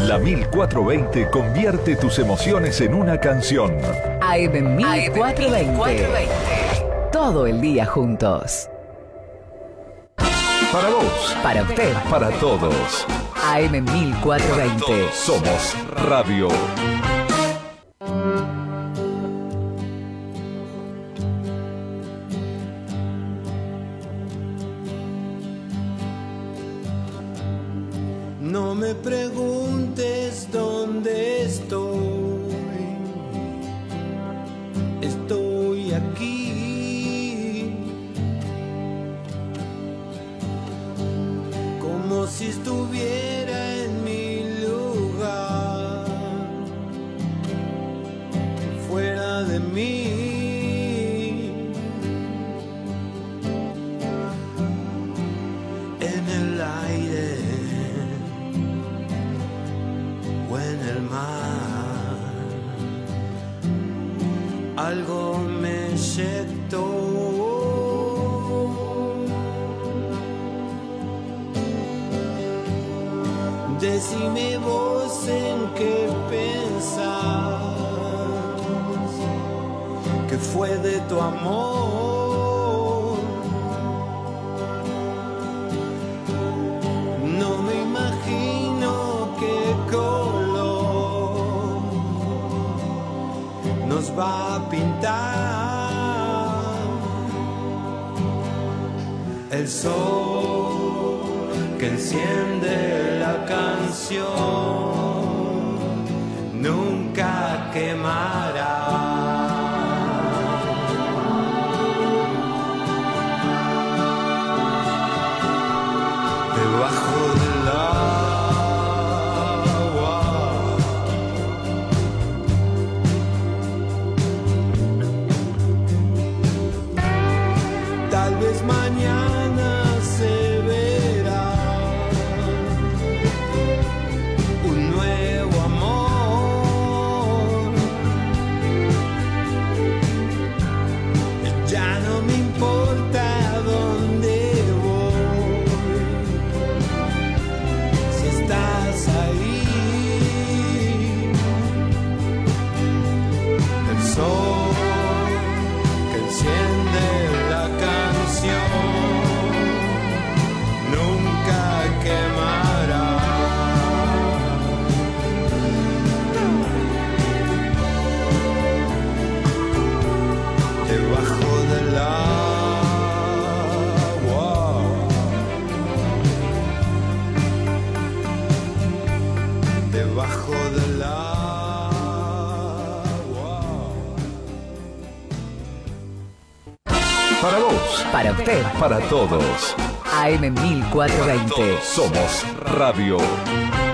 La 1420 convierte tus emociones en una canción. AM 1420. Todo el día juntos. Para vos. Para usted. Para todos. AM 1420. Somos Radio. No me preguntes dónde estoy. Estoy aquí. Como si estuviera en mi lugar. Fuera de mí. En el aire. O en el mar, algo me inyectó. Decime vos en qué pensás, que fue de tu amor. No me imagino qué color nos va a pintar el sol que enciende la canción, nunca quemará. Debajo del agua, tal vez mañana se verá un nuevo amor. Ya no me importa dónde voy, si estás ahí. El sol que enciende la canción nunca quemará. Debajo del agua, debajo del agua. Para vos. Para usted. Para todos. AM 1420. Somos Radio.